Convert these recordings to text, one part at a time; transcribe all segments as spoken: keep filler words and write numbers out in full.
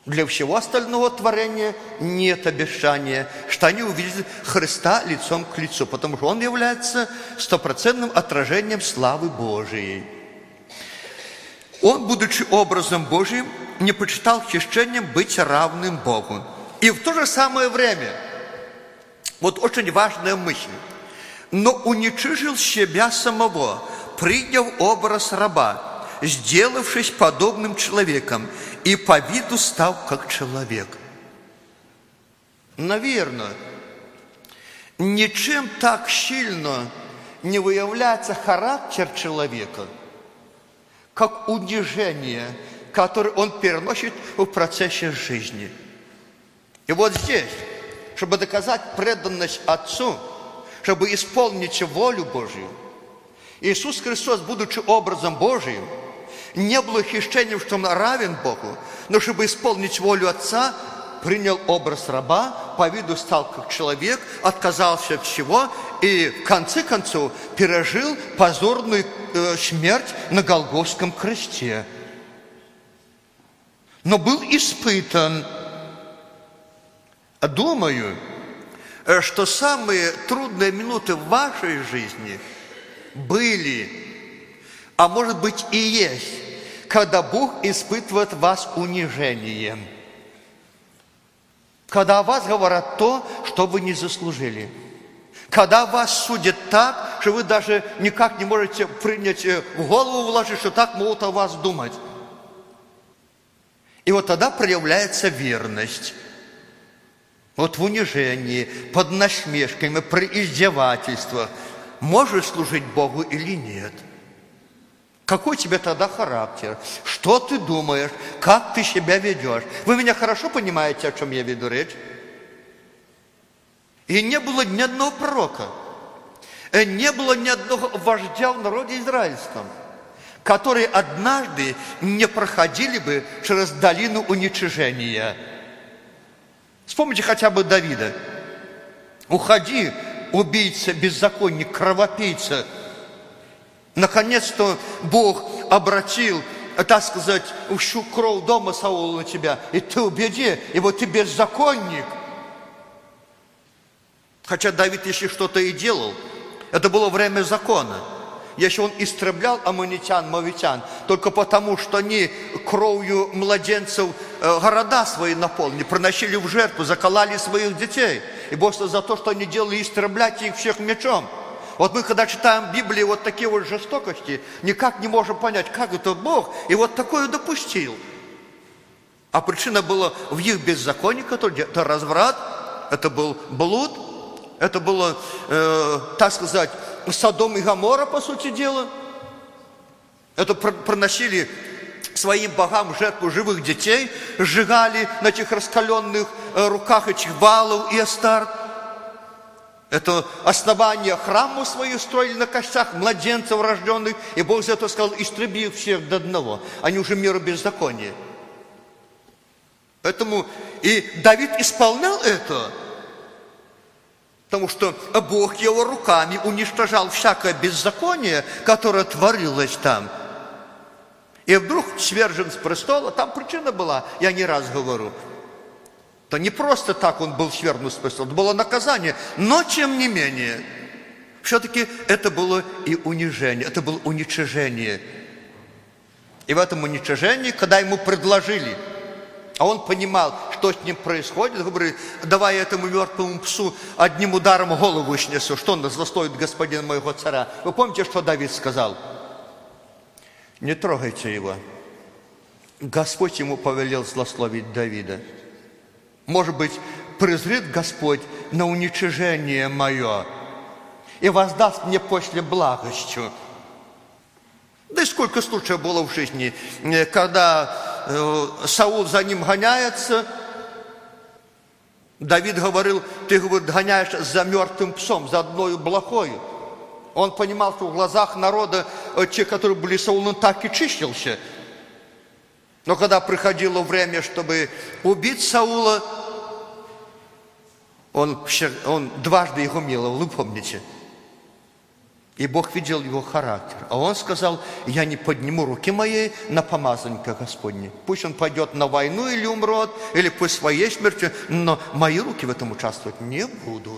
Для всего остального творения нет обещания, что они увидят Христа лицом к лицу, потому что Он является стопроцентным отражением славы Божией. Он, будучи образом Божиим, не почитал хищением быть равным Богу. И в то же самое время, вот очень важная мысль, но уничижил себя самого, приняв образ раба, сделавшись подобным человеком, и по виду став как человек. Наверное, ничем так сильно не выявляется характер человека, как унижение, которое он переносит в процессе жизни. И вот здесь, чтобы доказать преданность Отцу, чтобы исполнить волю Божью, Иисус Христос, будучи образом Божиим, не был хищением, что Он равен Богу, но чтобы исполнить волю Отца, принял образ раба, по виду стал как человек, отказался от всего и в конце концов пережил позорную э, смерть на Голгофском кресте. Но был испытан. Думаю, что самые трудные минуты в вашей жизни были, а может быть и есть, когда Бог испытывает вас унижением. Когда о вас говорят то, что вы не заслужили. Когда вас судят так, что вы даже никак не можете принять, в голову вложить, что так могут о вас думать. И вот тогда проявляется верность. Вот в унижении, под насмешками, при издевательствах. Можешь служить Богу или нет? Какой у тебя тогда характер? Что ты думаешь? Как ты себя ведешь? Вы меня хорошо понимаете, о чем я веду речь? И не было ни одного пророка, и не было ни одного вождя в народе израильском, которые однажды не проходили бы через долину уничижения. Вспомните хотя бы Давида. Уходи, убийца, беззаконник, кровопийца. Наконец-то Бог обратил, так сказать, всю кровь дома Саула на тебя, и ты убеди, и вот ты беззаконник. Хотя Давид, если что-то и делал, это было время закона. Если он истреблял аммонитян, мовитян, только потому, что они кровью младенцев э, города свои наполнили, приносили в жертву, закололи своих детей. И Бог за то, что они делали, истреблять их всех мечом. Вот мы, когда читаем Библию, вот такие вот жестокости, никак не можем понять, как это Бог и вот такое допустил. А причина была в их беззаконии, это разврат, это был блуд, это было, э, так сказать, Содом и Гоморра, по сути дела. Это приносили своим богам в жертву живых детей, сжигали на этих раскаленных руках этих Ваалов и Астарт. Это основание храмов своих строили на костях младенцев рожденных, и Бог за это сказал: истреби всех до одного. Они уже меру беззакония. Поэтому и Давид исполнял это, потому что Бог его руками уничтожал всякое беззаконие, которое творилось там. И вдруг свержен с престола, там причина была, я не раз говорю, то не просто так он был свергнут с престола, это было наказание, но тем не менее, все-таки это было и унижение, это было уничижение. И в этом уничижении, когда ему предложили, а он понимал, что с ним происходит, он говорит: давай я этому мертвому псу одним ударом голову снесу, что он злословит господина моего царя. Вы помните, что Давид сказал? Не трогайте его. Господь ему повелел злословить Давида. Может быть, презрит Господь на уничижение мое и воздаст мне после благостью. Да и сколько случаев было в жизни, когда Саул за ним гоняется. Давид говорил: ты, говорит, гоняешь за мертвым псом, за одной блохою. Он понимал, что в глазах народа те, которые были Саулом, так и чистился. Но когда приходило время, чтобы убить Саула, он, он дважды его миловал, вы помните. И Бог видел его характер. А он сказал: я не подниму руки моей на помазанника Господня. Пусть он пойдет на войну или умрет, или пусть своей смертью, но мои руки в этом участвовать не будут.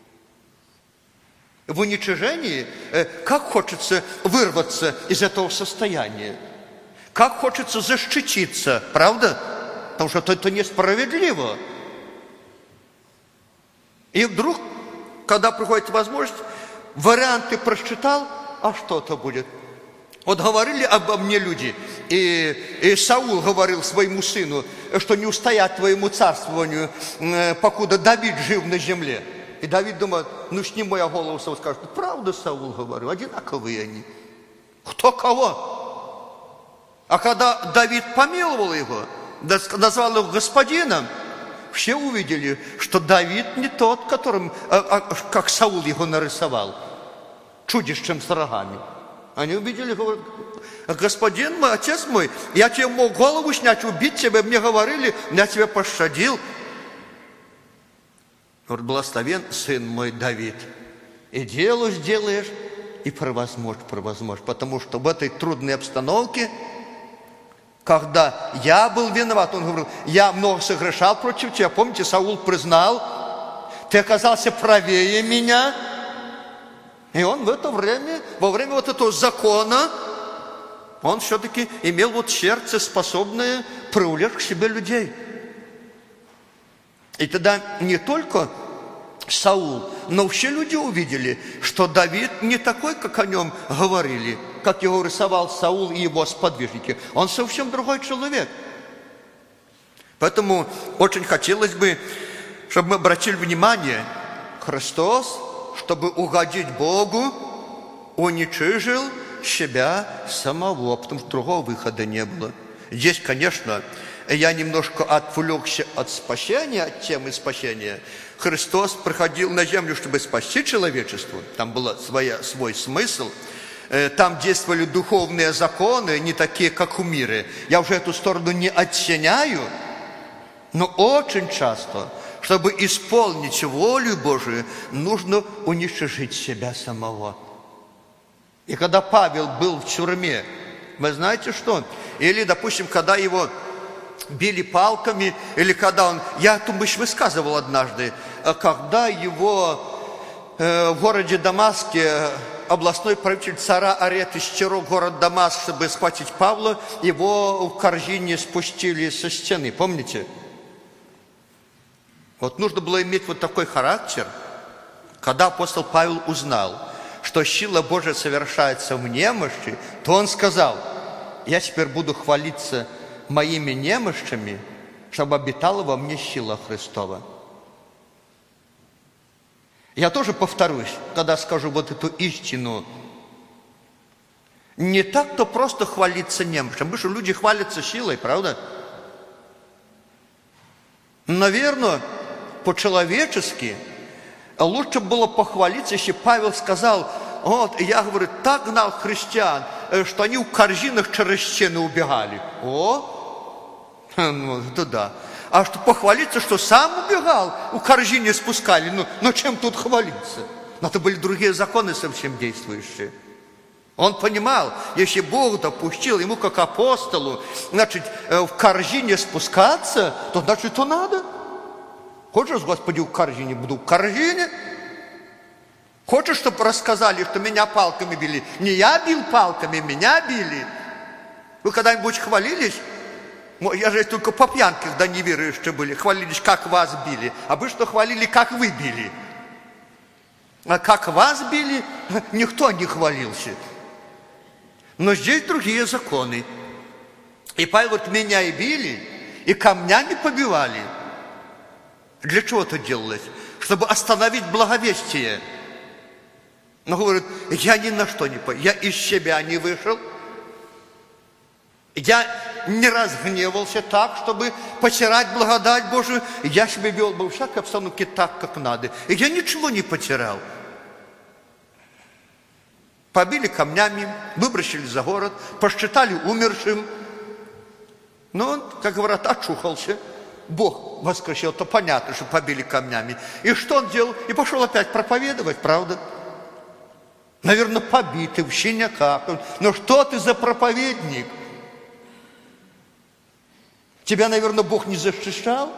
В уничижении, как хочется вырваться из этого состояния. Как хочется защититься, правда? Потому что это несправедливо. И вдруг, когда приходит возможность, варианты прочитал, а что-то будет. Вот говорили обо мне люди, и, и Саул говорил своему сыну, что не устоят твоему царствованию, покуда Давид жив на земле. И Давид думает: ну сниму я голову, Саул скажет: правда, Саул говорил, одинаковые они. Кто кого? А когда Давид помиловал его, назвал его господином, все увидели, что Давид не тот, которым, как Саул его нарисовал, чудищем с рогами. Они увидели, говорят: господин мой, отец мой, я тебе мог голову снять, убить тебя, мне говорили, я тебя пощадил. Говорит: благословен сын мой Давид. И дело сделаешь, и превозможешь, превозможешь. Потому что в этой трудной обстановке, когда я был виноват, он говорил: я много согрешал против тебя. Помните, Саул признал: ты оказался правее меня. И он в это время, во время вот этого закона, он все-таки имел вот сердце, способное привлечь к себе людей. И тогда не только Саул, но все люди увидели, что Давид не такой, как о нем говорили, как его рисовал Саул и его сподвижники. Он совсем другой человек. Поэтому очень хотелось бы, чтобы мы обратили внимание: Христос, чтобы угодить Богу, уничижил себя самого, потому что другого выхода не было. Здесь, конечно, я немножко отвлекся от спасения, от темы спасения. Христос приходил на землю, чтобы спасти человечество. Там был своя, свой смысл. Там действовали духовные законы, не такие, как у мира. Я уже эту сторону не оттеняю, но очень часто, чтобы исполнить волю Божию, нужно уничтожить себя самого. И когда Павел был в тюрьме, вы знаете что? Или, допустим, когда его били палками, или когда он... Я эту мысль высказывал однажды, когда его э, в городе Дамаске областной правитель цара Арет исчерок город Дамаск, чтобы схватить Павла, его в корзине спустили со стены, помните? Вот нужно было иметь вот такой характер, когда апостол Павел узнал, что сила Божия совершается в немощи, то он сказал: я теперь буду хвалиться моими немощами, чтобы обитала во мне сила Христова. Я тоже повторюсь, когда скажу вот эту истину. Не так, то просто хвалиться немощами, потому что люди хвалятся силой, правда? Наверное, по-человечески лучше было похвалиться, если Павел сказал: вот, я, говорю, так гнал христиан, что они в корзинах через стены убегали. О, ну, это да. А что похвалиться, что сам убегал, в корзине спускали, ну, ну чем тут хвалиться? Но это были другие законы совсем действующие. Он понимал, если Бог допустил ему, как апостолу, значит, в корзине спускаться, то значит, то надо. Хочешь, Господи, в корзине? Буду в корзине. Хочешь, чтобы рассказали, что меня палками били? Не я бил палками, меня били. Вы когда-нибудь хвалились? Я же только по пьянке, когда неверующие были, хвалились, как вас били. А вы что хвалили, как вы били? А как вас били, никто не хвалился. Но здесь другие законы. И Павел говорит: меня и били, и камнями побивали. Для чего это делалось? Чтобы остановить благовестие. Но говорит: я ни на что не пойду, я из себя не вышел. Я не разгневался так, чтобы потерять благодать Божию. Я себя вел бы в всякой обстановке так, как надо. И я ничего не потерял. Побили камнями, выбросили за город, посчитали умершим. Но он, как говорят, очухался. Бог воскресил, то понятно, что побили камнями. И что он делал? И пошел опять проповедовать, правда? наверное, побитый, в синяках. Но что ты за проповедник? Тебя, наверное, Бог не защищал?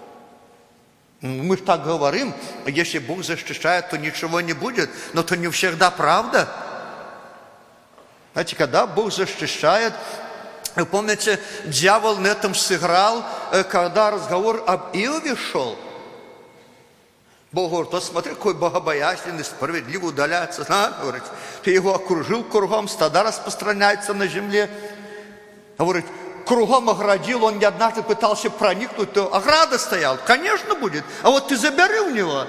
Мы же так говорим, если Бог защищает, то ничего не будет, но это не всегда правда. Знаете, когда Бог защищает, вы помните, дьявол на этом сыграл, когда разговор об Иове шел. Бог говорит: вот смотри, какой богобоязненный, справедливо удаляется. А, говорит, ты его окружил кругом, стада распространяется на земле. Говорит, кругом оградил, он не однажды пытался проникнуть, то ограда стояла. Конечно, будет. А вот ты забери у него.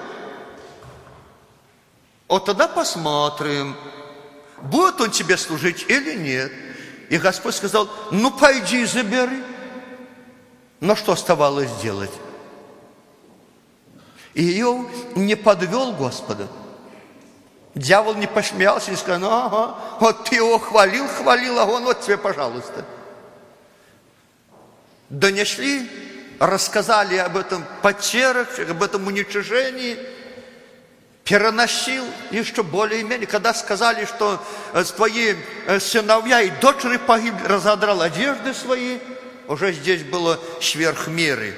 Вот тогда посмотрим, будет он тебе служить или нет. И Господь сказал: ну пойди и забери. Но что оставалось делать? И Иов не подвел Господа. Дьявол не посмеялся и сказал: ну ага, вот ты его хвалил, хвалил, а он вот тебе, пожалуйста. Донесли, рассказали об этом потерях, об этом уничижении, переносил еще более-менее. Когда сказали, что твои сыновья и дочери погибли, разодрал одежды свои, уже здесь было сверх меры.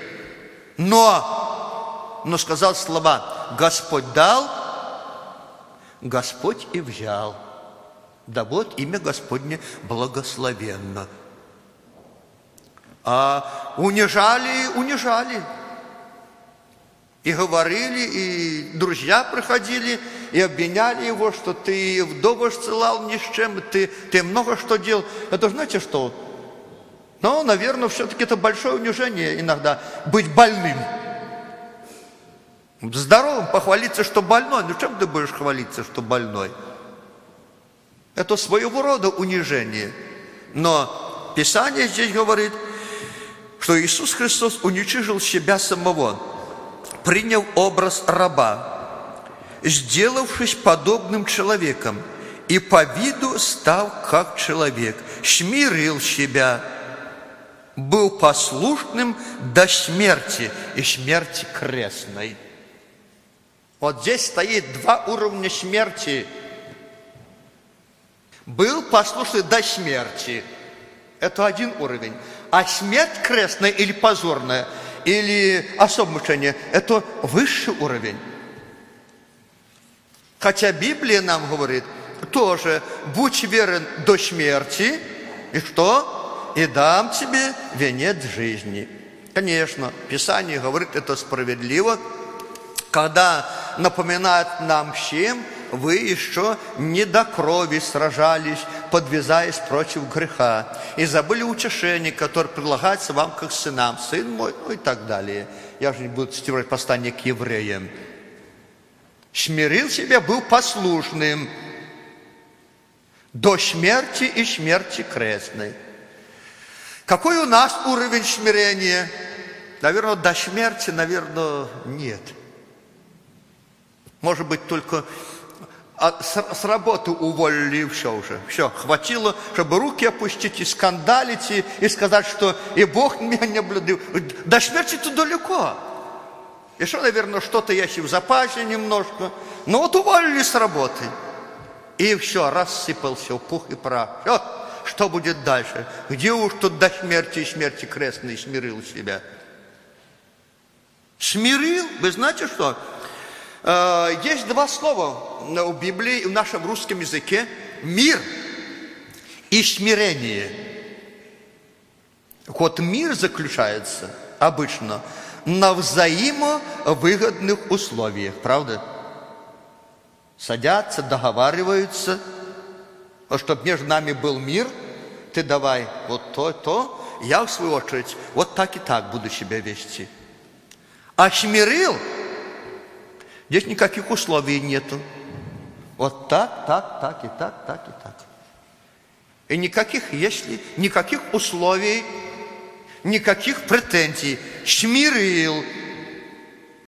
Но, но сказал слова: Господь дал, Господь и взял. Да вот имя Господне благословенно. А унижали, унижали. И говорили, и друзья приходили, и обвиняли его, что ты вдову ссылал ни с чем, ты, ты много что делал. Это знаете что? Ну, наверное, все-таки это большое унижение иногда, быть больным. Здоровым похвалиться, что больной. Ну, чем ты будешь хвалиться, что больной? Это своего рода унижение. Но Писание здесь говорит, что Иисус Христос уничижил себя самого, приняв образ раба, сделавшись подобным человеком, и по виду став как человек, смирил себя, был послушным до смерти и смерти крестной. Вот здесь стоит два уровня смерти. Был послушный до смерти. Это один уровень. А смерть крестная или позорная, или особое мучение, это высший уровень. Хотя Библия нам говорит тоже: будь верен до смерти, и что? И дам тебе венец жизни. Конечно, Писание говорит это справедливо, когда напоминает нам всем: вы еще не до крови сражались, подвязаясь против греха, и забыли утешение, которое предлагается вам как сынам, сын мой, ну и так далее. Я же не буду цитировать послание к евреям. Смирил себя, был послушным до смерти и смерти крестной. Какой у нас уровень смирения? Наверное, до смерти, наверное, нет. Может быть, только с работы уволили, и все уже. Все, хватило, чтобы руки опустить и скандалить, и, и сказать, что и Бог меня не блюдил. До смерти-то далеко. Еще, наверное, что-то есть и в запасе немножко. Но вот уволили с работы. И все, рассыпался в пух и прах. Все, что будет дальше? Где уж тут до смерти и смерти крестной смирил себя? Смирил? Вы знаете что? Есть два слова в Библии, в нашем русском языке: мир и смирение. Вот мир заключается обычно на взаимовыгодных условиях, правда? Садятся, договариваются, чтобы между нами был мир. Ты давай вот то, то, я в свою очередь вот так и так буду себя вести. А смирил? Здесь никаких условий нету. Вот так, так, так и так, так и так. И никаких если, никаких условий, никаких претензий. Смирил.